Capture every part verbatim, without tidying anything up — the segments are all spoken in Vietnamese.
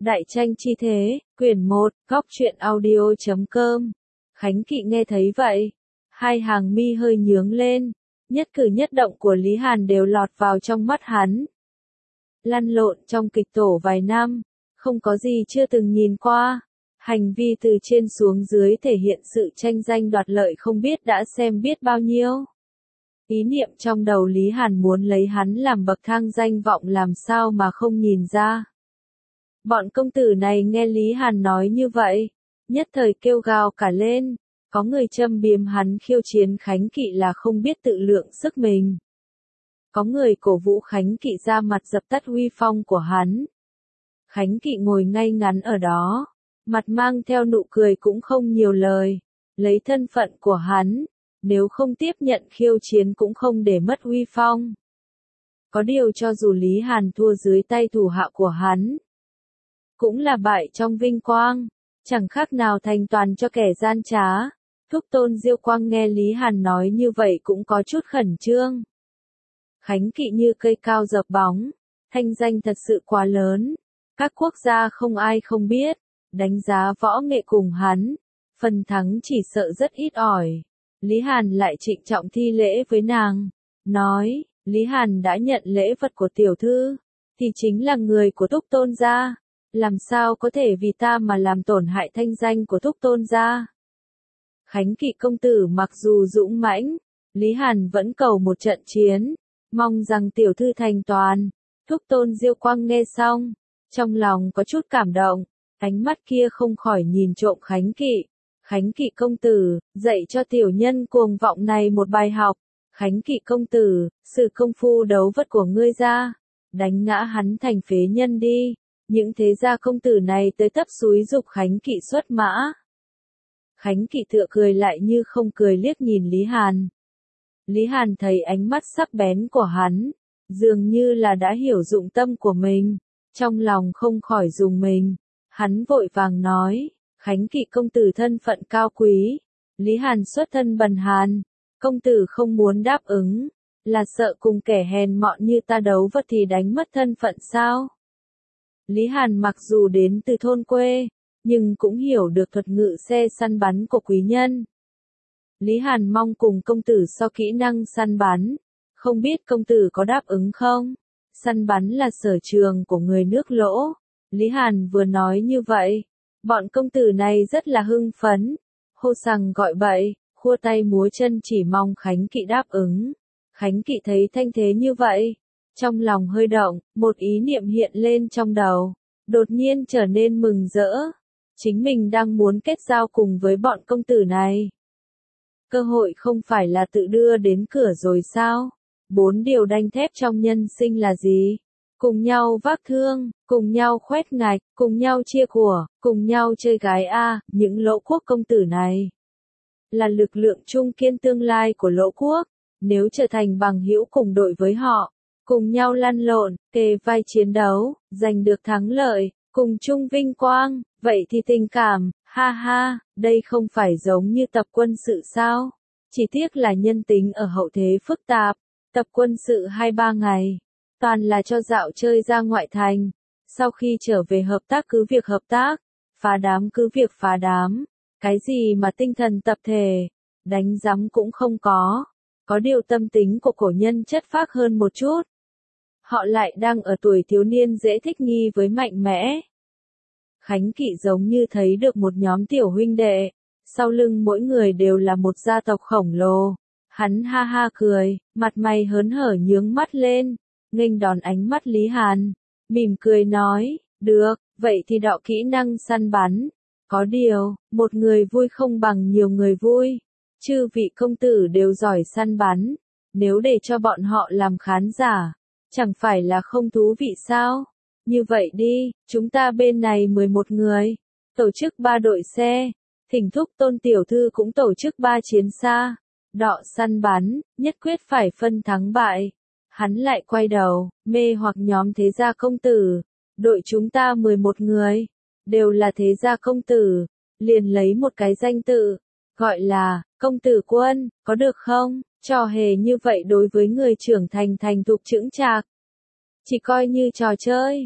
Đại tranh chi thế, quyển một, góc truyện audio chấm com. Khánh Kỵ nghe thấy vậy, hai hàng mi hơi nhướng lên, nhất cử nhất động của Lý Hàn đều lọt vào trong mắt hắn. Lăn lộn trong kịch tổ vài năm, không có gì chưa từng nhìn qua, hành vi từ trên xuống dưới thể hiện sự tranh danh đoạt lợi không biết đã xem biết bao nhiêu. Ý niệm trong đầu Lý Hàn muốn lấy hắn làm bậc thang danh vọng làm sao mà không nhìn ra. Bọn công tử này nghe Lý Hàn nói như vậy, nhất thời kêu gào cả lên, có người châm biếm hắn khiêu chiến Khánh Kỵ là không biết tự lượng sức mình. Có người cổ vũ Khánh Kỵ ra mặt dập tắt uy phong của hắn. Khánh Kỵ ngồi ngay ngắn ở đó, mặt mang theo nụ cười cũng không nhiều lời, lấy thân phận của hắn, nếu không tiếp nhận khiêu chiến cũng không để mất uy phong. Có điều cho dù Lý Hàn thua dưới tay thủ hạ của hắn, cũng là bại trong vinh quang, chẳng khác nào thành toàn cho kẻ gian trá. Thúc Tôn Diêu Quang nghe Lý Hàn nói như vậy cũng có chút khẩn trương. Khánh Kỵ như cây cao dập bóng, thanh danh thật sự quá lớn, các quốc gia không ai không biết, đánh giá võ nghệ cùng hắn, phần thắng chỉ sợ rất ít ỏi. Lý Hàn lại trịnh trọng thi lễ với nàng, nói, Lý Hàn đã nhận lễ vật của tiểu thư, thì chính là người của Thúc Tôn gia. Làm sao có thể vì ta mà làm tổn hại thanh danh của Thúc Tôn gia? Khánh Kỵ công tử mặc dù dũng mãnh, Lý Hàn vẫn cầu một trận chiến, mong rằng tiểu thư thành toàn. Thúc Tôn Diêu Quang nghe xong, trong lòng có chút cảm động, ánh mắt kia không khỏi nhìn trộm Khánh Kỵ. Khánh Kỵ công tử, dạy cho tiểu nhân cuồng vọng này một bài học. Khánh Kỵ công tử, sự công phu đấu vật của ngươi ra, đánh ngã hắn thành phế nhân đi. Những thế gia công tử này tới tấp xúi dục Khánh Kỵ xuất mã. Khánh Kỵ tựa cười lại như không cười liếc nhìn Lý Hàn. Lý Hàn thấy ánh mắt sắc bén của hắn, dường như là đã hiểu dụng tâm của mình, trong lòng không khỏi rùng mình. Hắn vội vàng nói, Khánh Kỵ công tử thân phận cao quý, Lý Hàn xuất thân bần hàn, công tử không muốn đáp ứng, là sợ cùng kẻ hèn mọn như ta đấu vật thì đánh mất thân phận sao? Lý Hàn mặc dù đến từ thôn quê, nhưng cũng hiểu được thuật ngự xe săn bắn của quý nhân. Lý Hàn mong cùng công tử so kỹ năng săn bắn, không biết công tử có đáp ứng không? Săn bắn là sở trường của người nước Lỗ. Lý Hàn vừa nói như vậy, bọn công tử này rất là hưng phấn, hô sằng gọi bậy, khua tay múa chân chỉ mong Khánh Kỵ đáp ứng. Khánh Kỵ thấy thanh thế như vậy, trong lòng hơi động, một ý niệm hiện lên trong đầu, đột nhiên trở nên mừng rỡ. Chính mình đang muốn kết giao cùng với bọn công tử này. Cơ hội không phải là tự đưa đến cửa rồi sao? Bốn điều đanh thép trong nhân sinh là gì? Cùng nhau vác thương, cùng nhau khoét ngạch, cùng nhau chia của, cùng nhau chơi gái a. Những Lỗ quốc công tử này là lực lượng trung kiên tương lai của Lỗ quốc. Nếu trở thành bằng hữu cùng đội với họ, cùng nhau lăn lộn, kề vai chiến đấu, giành được thắng lợi, cùng chung vinh quang, vậy thì tình cảm, ha ha, đây không phải giống như tập quân sự sao? Chỉ tiếc là nhân tính ở hậu thế phức tạp, tập quân sự hai ba ngày, toàn là cho dạo chơi ra ngoại thành, sau khi trở về hợp tác cứ việc hợp tác, phá đám cứ việc phá đám, cái gì mà tinh thần tập thể, đánh giấm cũng không có, có điều tâm tính của cổ nhân chất phác hơn một chút. Họ lại đang ở tuổi thiếu niên dễ thích nghi với mạnh mẽ. Khánh Kỵ giống như thấy được một nhóm tiểu huynh đệ, sau lưng mỗi người đều là một gia tộc khổng lồ. Hắn ha ha cười, mặt mày hớn hở nhướng mắt lên, nghênh đón ánh mắt Lý Hàn, mỉm cười nói, được, vậy thì đọ kỹ năng săn bắn. Có điều, một người vui không bằng nhiều người vui. Chư vị công tử đều giỏi săn bắn, nếu để cho bọn họ làm khán giả, chẳng phải là không thú vị sao? Như vậy đi, chúng ta bên này mười một người, tổ chức ba đội xe, thỉnh thúc Tôn tiểu thư cũng tổ chức ba chiến xa, đọ săn bắn, nhất quyết phải phân thắng bại. Hắn lại quay đầu, mê hoặc nhóm thế gia công tử, đội chúng ta mười một người, đều là thế gia công tử, liền lấy một cái danh tự, gọi là, công tử quân, có được không? Trò hề như vậy đối với người trưởng thành thành thục chững chạc, chỉ coi như trò chơi,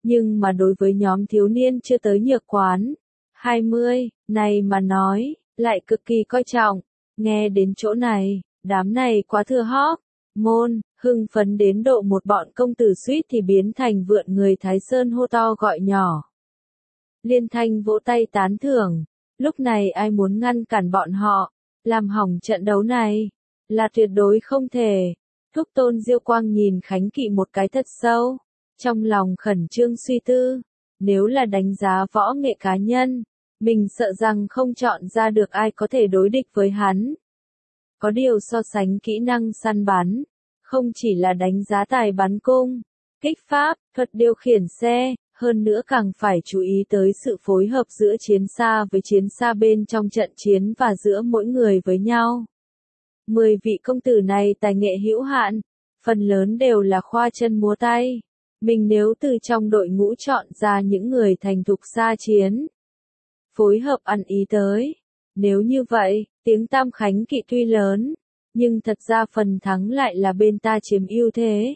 Nhưng mà đối với nhóm thiếu niên chưa tới nhược quán, hai mươi, này mà nói, lại cực kỳ coi trọng. Nghe đến chỗ này, đám này quá thừa hóc, môn, hưng phấn đến độ một bọn công tử suýt thì biến thành vượn người Thái Sơn hô to gọi nhỏ. Liên Thanh vỗ tay tán thưởng, lúc này ai muốn ngăn cản bọn họ, làm hỏng trận đấu này, là tuyệt đối không thể. Thúc Tôn Diêu Quang nhìn Khánh Kỵ một cái thật sâu, trong lòng khẩn trương suy tư, nếu là đánh giá võ nghệ cá nhân, mình sợ rằng không chọn ra được ai có thể đối địch với hắn. Có điều so sánh kỹ năng săn bắn, không chỉ là đánh giá tài bắn cung, kích pháp, thuật điều khiển xe, hơn nữa càng phải chú ý tới sự phối hợp giữa chiến xa với chiến xa bên trong trận chiến và giữa mỗi người với nhau. Mười vị công tử này tài nghệ hữu hạn, phần lớn đều là khoa chân múa tay. Mình nếu từ trong đội ngũ chọn ra những người thành thục xa chiến, phối hợp ăn ý tới. Nếu như vậy, tiếng tam Khánh Kỵ tuy lớn, nhưng thật ra phần thắng lại là bên ta chiếm ưu thế.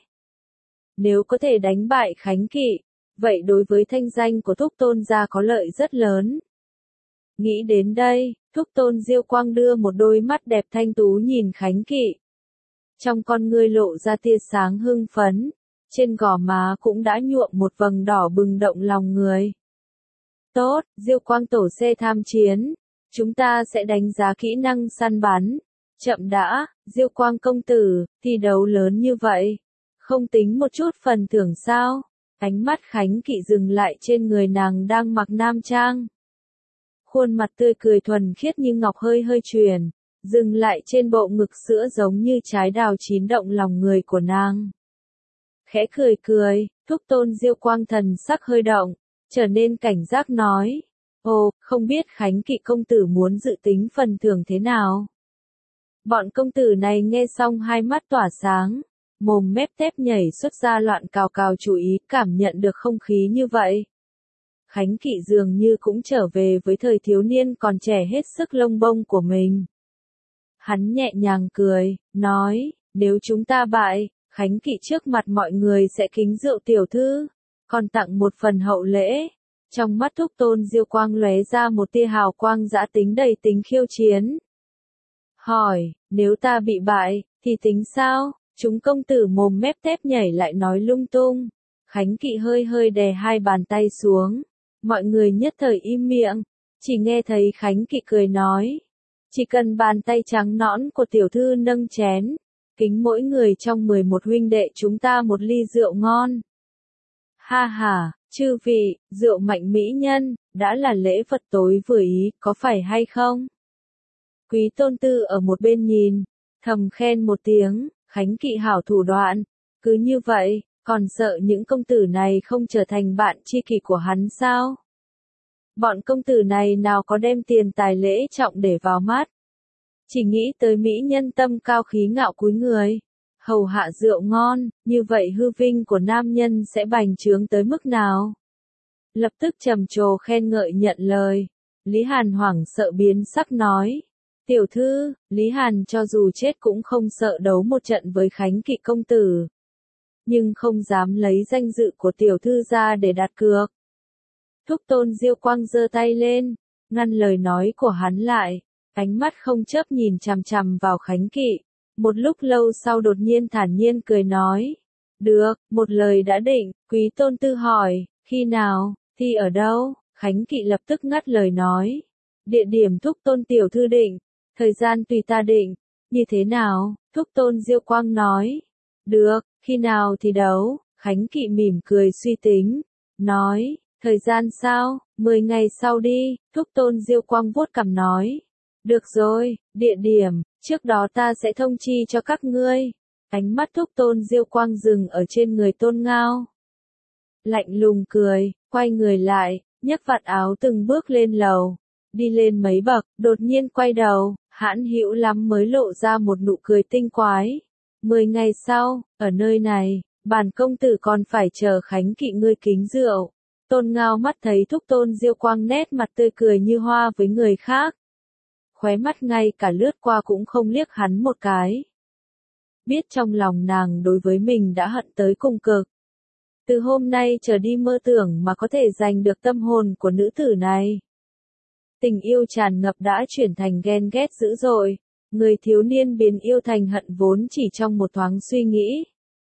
Nếu có thể đánh bại Khánh Kỵ, vậy đối với thanh danh của Thúc Tôn gia có lợi rất lớn. Nghĩ đến đây, Thúc Tôn Diêu Quang đưa một đôi mắt đẹp thanh tú nhìn Khánh Kỵ. Trong con ngươi lộ ra tia sáng hưng phấn, trên gò má cũng đã nhuộm một vầng đỏ bừng động lòng người. Tốt, Diêu Quang tổ xe tham chiến, chúng ta sẽ đánh giá kỹ năng săn bắn. Chậm đã, Diêu Quang công tử, thi đấu lớn như vậy, không tính một chút phần thưởng sao? Ánh mắt Khánh Kỵ dừng lại trên người nàng đang mặc nam trang. Khuôn mặt tươi cười thuần khiết như ngọc hơi hơi truyền, dừng lại trên bộ ngực sữa giống như trái đào chín động lòng người của nàng. Khẽ cười cười, Thúc Tôn Diêu Quang thần sắc hơi động, trở nên cảnh giác nói. Ồ, không biết Khánh Kỵ công tử muốn dự tính phần thưởng thế nào? Bọn công tử này nghe xong hai mắt tỏa sáng, mồm mép tép nhảy xuất ra loạn cào cào chú ý cảm nhận được không khí như vậy. Khánh Kỵ dường như cũng trở về với thời thiếu niên còn trẻ hết sức lông bông của mình. Hắn nhẹ nhàng cười, nói, nếu chúng ta bại, Khánh Kỵ trước mặt mọi người sẽ kính rượu tiểu thư, còn tặng một phần hậu lễ. Trong mắt Thúc Tôn Diêu Quang lóe ra một tia hào quang dã tính đầy tính khiêu chiến. Hỏi, nếu ta bị bại, thì tính sao? Chúng công tử mồm mép tép nhảy lại nói lung tung. Khánh Kỵ hơi hơi đè hai bàn tay xuống. Mọi người nhất thời im miệng, chỉ nghe thấy Khánh Kỵ cười nói. Chỉ cần bàn tay trắng nõn của tiểu thư nâng chén, kính mỗi người trong mười một huynh đệ chúng ta một ly rượu ngon. Ha ha, chư vị, rượu mạnh mỹ nhân, đã là lễ vật tối vừa ý, có phải hay không? Quý Tôn Tư ở một bên nhìn, thầm khen một tiếng, Khánh Kỵ hảo thủ đoạn, cứ như vậy, còn sợ những công tử này không trở thành bạn tri kỷ của hắn sao? Bọn công tử này nào có đem tiền tài lễ trọng để vào mắt. Chỉ nghĩ tới mỹ nhân tâm cao khí ngạo cúi người, hầu hạ rượu ngon, như vậy hư vinh của nam nhân sẽ bành trướng tới mức nào? Lập tức trầm trồ khen ngợi nhận lời. Lý Hàn hoảng sợ biến sắc nói. Tiểu thư, Lý Hàn cho dù chết cũng không sợ đấu một trận với Khánh Kỵ công tử. Nhưng không dám lấy danh dự của tiểu thư ra để đặt cược. Thúc Tôn Diêu Quang giơ tay lên, ngăn lời nói của hắn lại, ánh mắt không chớp nhìn chằm chằm vào Khánh Kỵ. Một lúc lâu sau đột nhiên thản nhiên cười nói. Được, một lời đã định, Quý Tôn Tư hỏi, khi nào, thì ở đâu? Khánh Kỵ lập tức ngắt lời nói. Địa điểm Thúc Tôn tiểu thư định, thời gian tùy ta định, như thế nào? Thúc Tôn Diêu Quang nói. Được, khi nào thì đấu? Khánh Kỵ mỉm cười suy tính, nói, thời gian sao? Mười ngày sau đi, Thúc Tôn Diêu Quang vuốt cằm nói. Được rồi, địa điểm, trước đó ta sẽ thông chi cho các ngươi. Ánh mắt Thúc Tôn Diêu Quang dừng ở trên người Tôn Ngao. Lạnh lùng cười, quay người lại, nhấc vạt áo từng bước lên lầu. Đi lên mấy bậc, đột nhiên quay đầu, hãn hữu lắm mới lộ ra một nụ cười tinh quái. Mười ngày sau, ở nơi này, bản công tử còn phải chờ Khánh Kỵ ngươi kính rượu. Tôn Ngao mắt thấy Thúc Tôn Diêu Quang nét mặt tươi cười như hoa với người khác. Khóe mắt ngay cả lướt qua cũng không liếc hắn một cái. Biết trong lòng nàng đối với mình đã hận tới cùng cực. Từ hôm nay trở đi mơ tưởng mà có thể giành được tâm hồn của nữ tử này. Tình yêu tràn ngập đã chuyển thành ghen ghét dữ dội, người thiếu niên biến yêu thành hận vốn chỉ trong một thoáng suy nghĩ.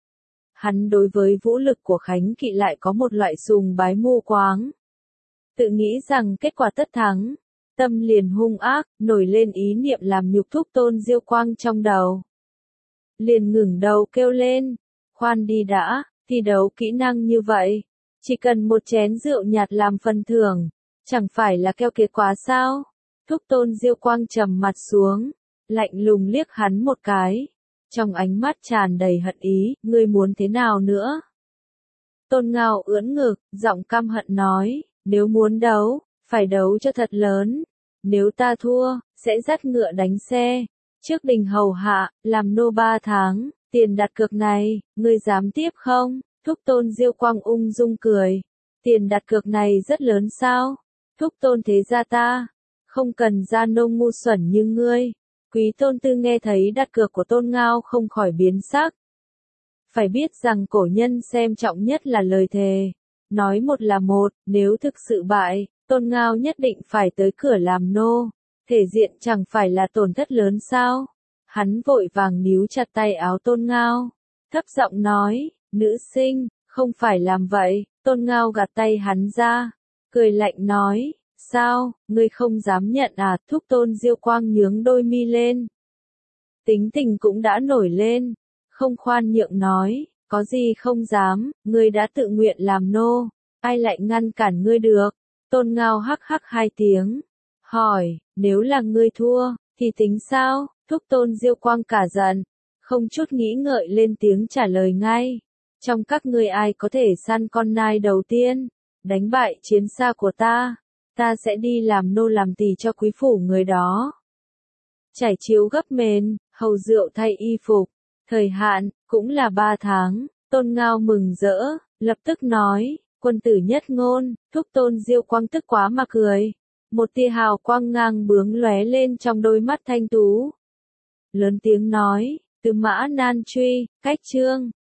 Hắn đối với vũ lực của Khánh Kỵ lại có một loại sùng bái mù quáng. Tự nghĩ rằng kết quả tất thắng, tâm liền hung ác, nổi lên ý niệm làm nhục Thúc Tôn Diêu Quang trong đầu. Liền ngừng đầu kêu lên, khoan đi đã, thi đấu kỹ năng như vậy, chỉ cần một chén rượu nhạt làm phần thưởng, chẳng phải là keo kiệt quá sao? Thúc Tôn Diêu Quang trầm mặt xuống, lạnh lùng liếc hắn một cái, trong ánh mắt tràn đầy hận ý, ngươi muốn thế nào nữa? Tôn Ngao ưỡn ngực, giọng căm hận nói, nếu muốn đấu, phải đấu cho thật lớn, nếu ta thua, sẽ dắt ngựa đánh xe, trước đình hầu hạ, làm nô ba tháng, tiền đặt cược này, ngươi dám tiếp không? Thúc Tôn Diêu Quang ung dung cười, tiền đặt cược này rất lớn sao? Thúc Tôn thế gia ta, không cần gia nô ngu xuẩn như ngươi. Quý Tôn Tư nghe thấy đặt cược của Tôn Ngao không khỏi biến sắc. Phải biết rằng cổ nhân xem trọng nhất là lời thề. Nói một là một, nếu thực sự bại, Tôn Ngao nhất định phải tới cửa làm nô. Thể diện chẳng phải là tổn thất lớn sao? Hắn vội vàng níu chặt tay áo Tôn Ngao. Thấp giọng nói, nữ sinh, không phải làm vậy. Tôn Ngao gạt tay hắn ra. Cười lạnh nói, sao, ngươi không dám nhận à? Thúc Tôn Diêu Quang nhướng đôi mi lên. Tính tình cũng đã nổi lên. Không khoan nhượng nói, có gì không dám, ngươi đã tự nguyện làm nô. Ai lại ngăn cản ngươi được? Tôn Ngao hắc hắc hai tiếng. Hỏi, nếu là ngươi thua, thì tính sao? Thúc Tôn Diêu Quang cả giận. Không chút nghĩ ngợi lên tiếng trả lời ngay. Trong các ngươi ai có thể săn con nai đầu tiên? Đánh bại chiến xa của ta, ta sẽ đi làm nô làm tỳ cho quý phủ người đó. Trải chiếu gấp mền, hầu rượu thay y phục, thời hạn, cũng là ba tháng, Tôn Ngao mừng rỡ, lập tức nói, quân tử nhất ngôn, Thúc Tôn Diêu Quang tức quá mà cười. Một tia hào quang ngang bướng lóe lên trong đôi mắt thanh tú. Lớn tiếng nói, Tư Mã Nan Truy, cách chương.